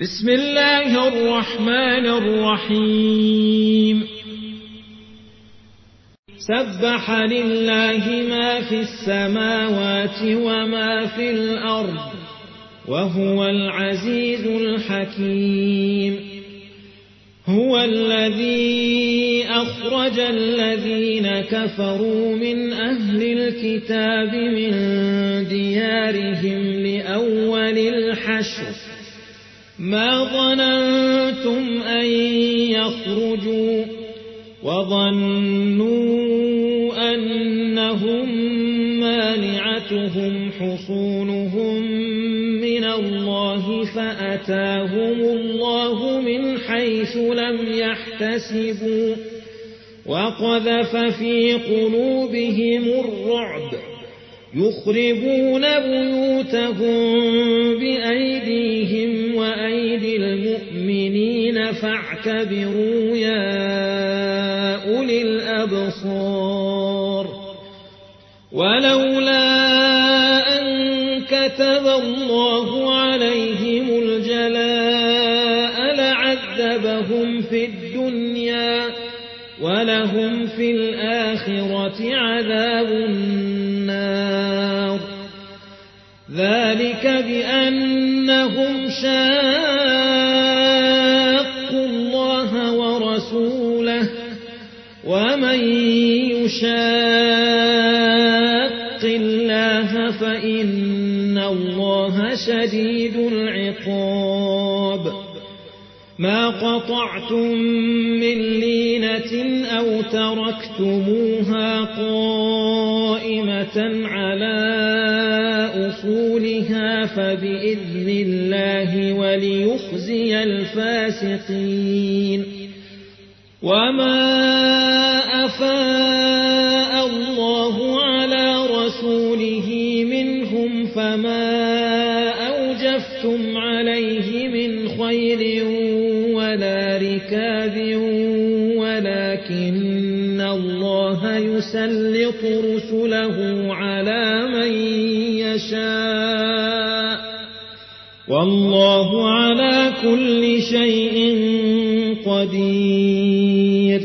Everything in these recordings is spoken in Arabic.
بسم الله الرحمن الرحيم سبح لله ما في السماوات وما في الأرض وهو العزيز الحكيم هو الذي أخرج الذين كفروا من أهل الكتاب من ديارهم لأول الحشر ما ظننتم أن يخرجوا وظنوا أنهم مانعتهم حصونهم من الله فأتاهم الله من حيث لم يحتسبوا وقذف في قلوبهم الرعب يخربون بيوتهم بأيديهم وأيدي المؤمنين فاعتبروا يا أولي الأبصار ولولا أن كتب الله عليهم الجلاء لعذبهم في الدنيا ولهم في الآخرة عذاب النار ذلك بأنهم شاقوا الله ورسوله ومن يشاق الله فإن الله شديد العقاب ما قطعتم من لينة أو تركتموها قائمة على أصولها فبإذن الله وليخزي الفاسقين وما أفاء الله على رسوله منهم فما أوجفتم عليه من خير ولا ركاب ولكن الله يسلط رسله على من يشاء والله على كل شيء قدير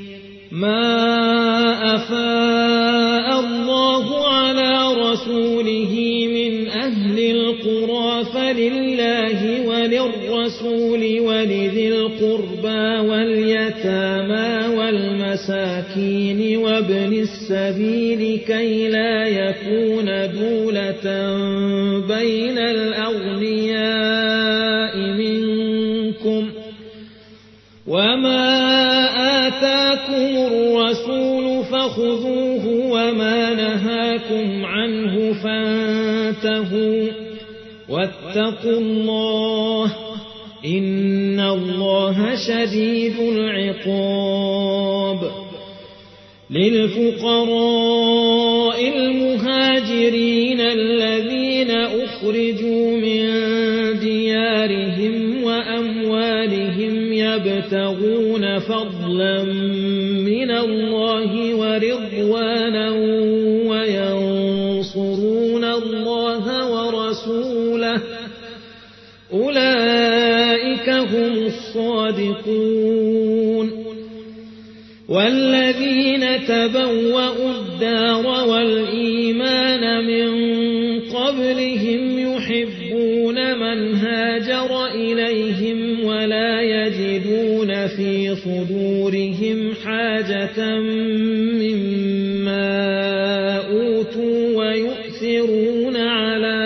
ما أفاء الله على رسوله من أهل القرى فلله وللرسول ولذي القربى واليتامى والمساكين وابن السبيل كي لا يكون دولة بين الأغنياء منكم وما آتاكم الرسول فخذوه وما نهاكم عنه فانتهوا واتقوا الله إن الله شديد العقاب للفقراء المهاجرين الذين أخرجوا من ديارهم وأموالهم يبتغون فضلا من الله ورضوانا وينصرون الله ورسوله أولئك هم الصادقون والذين تبوأوا الدار والإيمان من قبلهم يحبون من هاجر إليهم ولا يجدون في صدورهم حاجة مما أوتوا ويؤثرون على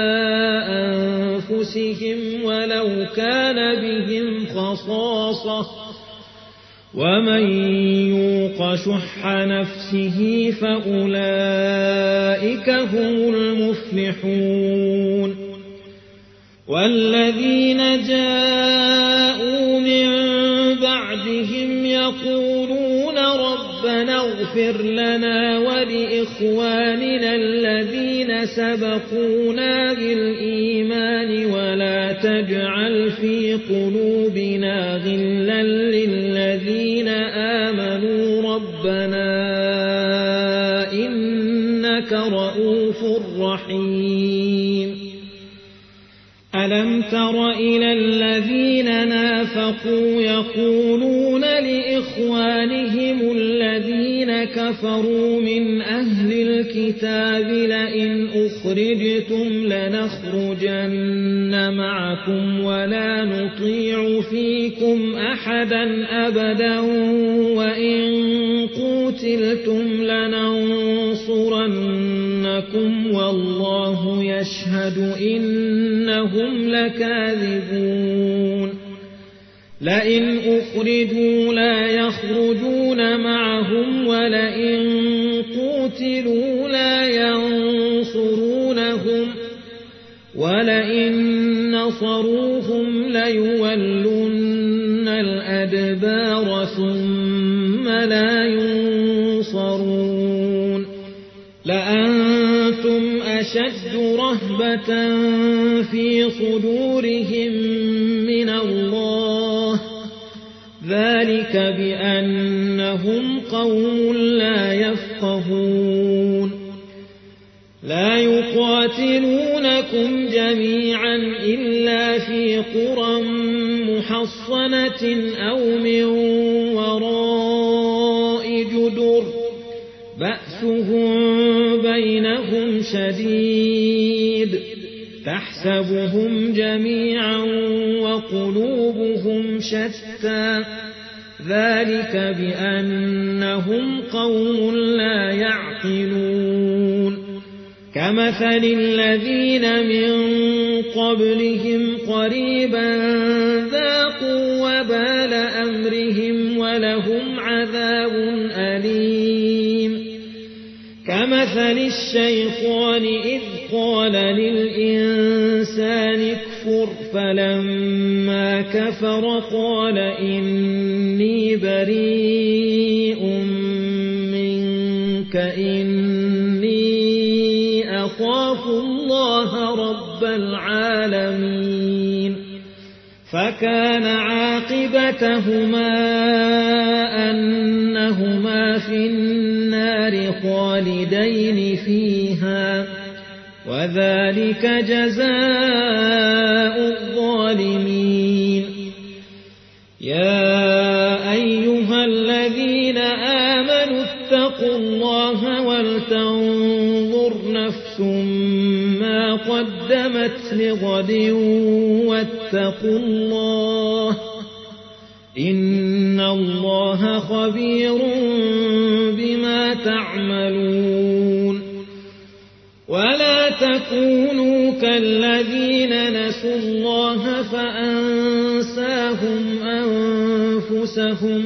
أنفسهم ولو كان بهم خصاصة ومن يوق شح نفسه فأولئك هم المفلحون والذين جاءوا من بعدهم يقولون ربنا اغفر لنا ولإخواننا الذين سبقونا بالإيمان ولا تجعل في قلوبنا غلا للذين آمنوا ربنا إنك رؤوف رحيم ألم تر إلى الذين نافقوا يقولون لإخوانهم الذين كفروا من أهل الكتاب لئن أخرجتم لنخرجن معكم ولا نطيع فيكم أحدا أبدا وإن قوتلتم لننصرنكم والله يشهد إنهم لكاذبون لئن أخرجوا لا يخرجون معهم ولئن قوتلوا لا ينصرونهم ولئن نصروهم ليولن الأدبار ثم لا ينصرون لأنتم أشد رهبة في صدورهم من الله ذلك بأنهم قوم لا يفقهون لا يقاتلونكم جميعا إلا في قرى محصنة أو من وراء جدر بأسهم بينهم شديد تحسبهم جميعا وقلوبهم شتى ذلك بأنهم قوم لا يعقلون كمثل الذين من قبلهم قريبا ذاقوا وبال أمرهم ولهم عذاب أليم كمثل الشيطان إذ قال للإنسان اكفر فلما كفر قال إني بريء منك إني أخاف الله رب العالمين فكان عاقبتهما أنهما في النار خالدين فيها وذلك جزاء الظالمين يا أيها الذين آمنوا اتقوا الله ولتنظر نفس ما قدمت لغد واتقوا الله إن الله خبير بما تعملون ولا تكونوا كالذين نسوا الله فأنساهم أنفسهم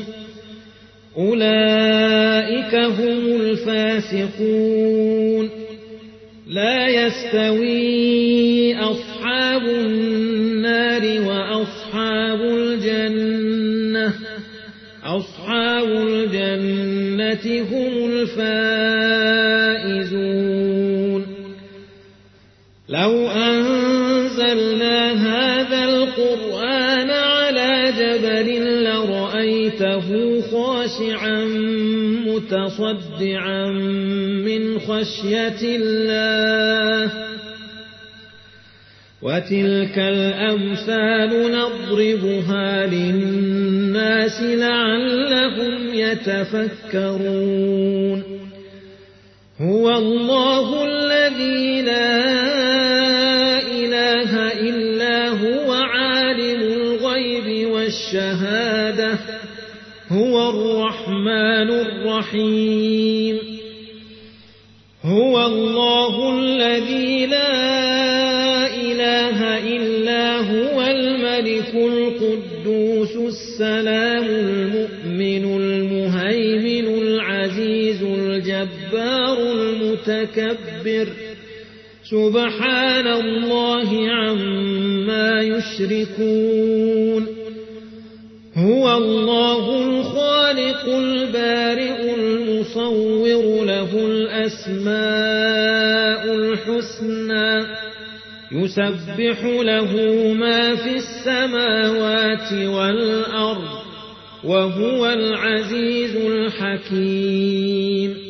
أولئك هم الفاسقون لا يستوي أصحاب النار وأصحاب الجنة أصحاب الجنة هم الفائزون لو أنزلنا هذا القرآن على جبل لرأيته خاشعا متصدعا من خشية الله وتلك الأمثال نضربها للناس لعلهم يتفكرون هو الله الذي لا إله إلا هو عالم الغيب والشهادة هو الرحمن الرحيم هو الله الذي لا إله إلا هو الملك القدوس السلام المؤمن المهيمن العزيز الجبار المتكبر سبحان الله عما يشركون هو الله الخالق البارئ المصور له الأسماء الحسنى يسبح له ما في السماوات والأرض وهو العزيز الحكيم